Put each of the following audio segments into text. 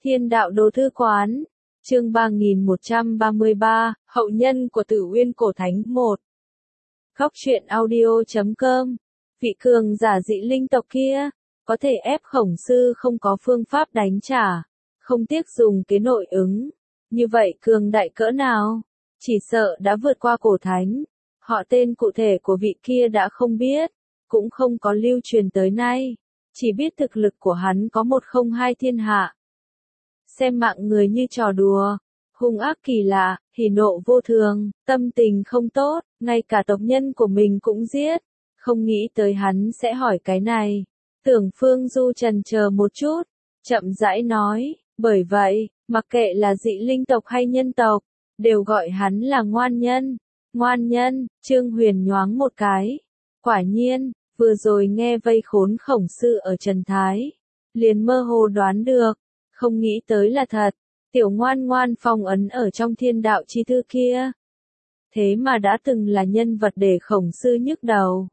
Thiên đạo đồ thư quán, chương 3133, hậu nhân của Tử Uyên Cổ Thánh 1. Khóc chuyện audio.com. Vị cường giả dị linh tộc kia, có thể ép Khổng Sư không có phương pháp đánh trả, không tiếc dùng kế nội ứng. Như vậy cường đại cỡ nào? Chỉ sợ đã vượt qua Cổ Thánh. Họ tên cụ thể của vị kia đã không biết, cũng không có lưu truyền tới nay. Chỉ biết thực lực của hắn có 102 thiên hạ. Xem mạng người như trò đùa, hung ác kỳ lạ, hỉ nộ vô thường, tâm tình không tốt, ngay cả tộc nhân của mình cũng giết. Không nghĩ tới hắn sẽ hỏi cái này. Tưởng Phương Du chần chờ một chút, chậm rãi nói, bởi vậy, mặc kệ là dị linh tộc hay nhân tộc, đều gọi hắn là ngoan nhân. Ngoan nhân, Trương Huyền nhoáng một cái. Quả nhiên, vừa rồi nghe vây khốn Khổng Sư ở Trần Thái, liền mơ hồ đoán được, không nghĩ tới là thật, tiểu ngoan ngoan phong ấn ở trong thiên đạo chi thư kia. Thế mà đã từng là nhân vật để Khổng Sư nhức đầu.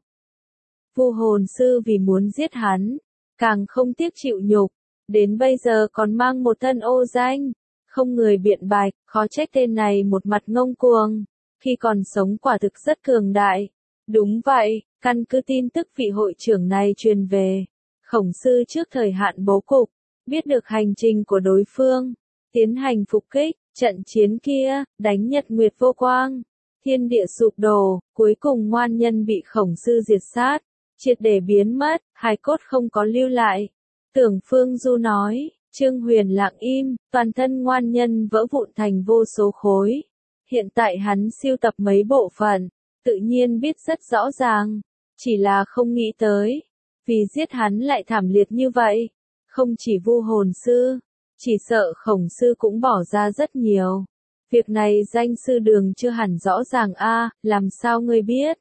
Vu Hồn Sư vì muốn giết hắn, càng không tiếc chịu nhục, đến bây giờ còn mang một thân ô danh, không người biện bạch, khó trách tên này một mặt ngông cuồng, khi còn sống quả thực rất cường đại. Đúng vậy, căn cứ tin tức vị hội trưởng này truyền về, Khổng Sư trước thời hạn bố cục, biết được hành trình của đối phương, tiến hành phục kích, trận chiến kia, đánh Nhật Nguyệt vô quang, thiên địa sụp đổ, cuối cùng ngoan nhân bị Khổng Sư diệt sát, triệt để biến mất, hài cốt không có lưu lại. Tưởng Phương Du nói, Trương Huyền lặng im, toàn thân ngoan nhân vỡ vụn thành vô số khối. Hiện tại hắn siêu tập mấy bộ phận, tự nhiên biết rất rõ ràng, chỉ là không nghĩ tới, vì giết hắn lại thảm liệt như vậy. Không chỉ Vu Hồn Sư, chỉ sợ Khổng Sư cũng bỏ ra rất nhiều. Việc này danh sư Đường chưa hẳn rõ ràng a, làm sao ngươi biết?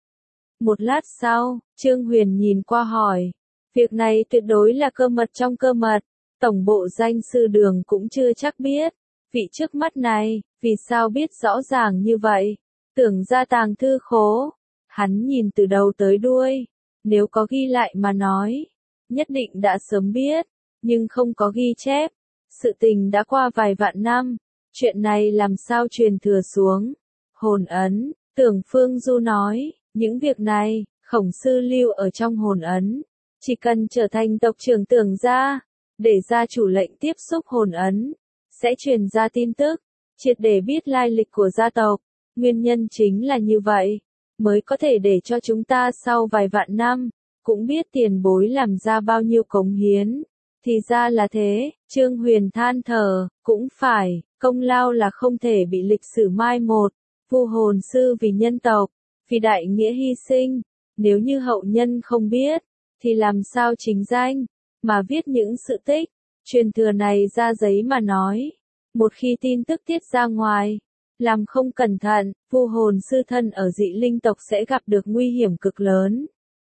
Một lát sau, Trương Huyền nhìn qua hỏi, việc này tuyệt đối là cơ mật trong cơ mật, tổng bộ danh sư Đường cũng chưa chắc biết. Vị trước mắt này, vì sao biết rõ ràng như vậy? Tưởng ra tàng thư khố, hắn nhìn từ đầu tới đuôi, nếu có ghi lại mà nói, nhất định đã sớm biết, nhưng không có ghi chép. Sự tình đã qua vài vạn năm, chuyện này làm sao truyền thừa xuống? Hồn ấn, Tưởng Phương Du nói, những việc này, Khổng Sư lưu ở trong hồn ấn, chỉ cần trở thành tộc trưởng Tưởng gia, để gia chủ lệnh tiếp xúc hồn ấn, sẽ truyền ra tin tức, triệt để biết lai lịch của gia tộc. Nguyên nhân chính là như vậy, mới có thể để cho chúng ta sau vài vạn năm, cũng biết tiền bối làm ra bao nhiêu cống hiến. Thì ra là thế, Trương Huyền than thở, cũng phải, công lao là không thể bị lịch sử mai một. Vu Hồn Sư vì nhân tộc, vì đại nghĩa hy sinh, nếu như hậu nhân không biết, thì làm sao chính danh, mà viết những sự tích, truyền thừa này ra giấy mà nói. Một khi tin tức tiết ra ngoài, làm không cẩn thận, Vu Hồn Sư thân ở dị linh tộc sẽ gặp được nguy hiểm cực lớn.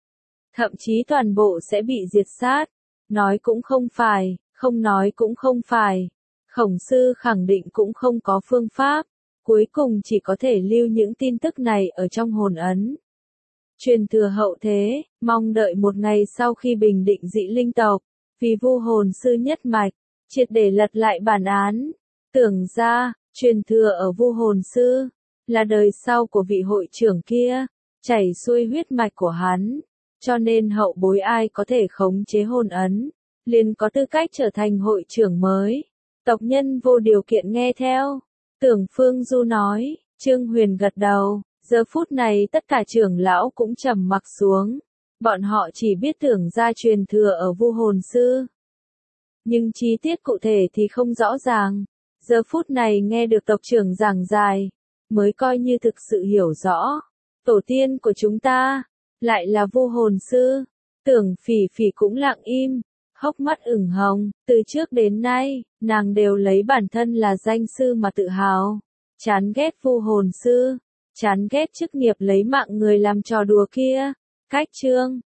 Thậm chí toàn bộ sẽ bị diệt sát. Nói cũng không phải, không nói cũng không phải. Khổng Sư khẳng định cũng không có phương pháp, cuối cùng chỉ có thể lưu những tin tức này ở trong hồn ấn. Truyền thừa hậu thế, mong đợi một ngày sau khi bình định dị linh tộc, vì Vu Hồn Sư nhất mạch, triệt để lật lại bản án. Tưởng ra, truyền thừa ở Vu Hồn Sư, là đời sau của vị hội trưởng kia, chảy xuôi huyết mạch của hắn. Cho nên hậu bối ai có thể khống chế hồn ấn, liền có tư cách trở thành hội trưởng mới. Tộc nhân vô điều kiện nghe theo. Tưởng Phương Du nói, Trương Huyền gật đầu, giờ phút này tất cả trưởng lão cũng trầm mặc xuống. Bọn họ chỉ biết tưởng ra truyền thừa ở Vu Hồn Sư, nhưng chi tiết cụ thể thì không rõ ràng. Giờ phút này nghe được tộc trưởng giảng giải, mới coi như thực sự hiểu rõ. Tổ tiên của chúng ta lại là Vu Hồn Sư. Tưởng Phỉ Phỉ cũng lặng im, hốc mắt ửng hồng, từ trước đến nay, nàng đều lấy bản thân là danh sư mà tự hào. Chán ghét Vu Hồn Sư, chán ghét chức nghiệp lấy mạng người làm trò đùa kia. Cách chương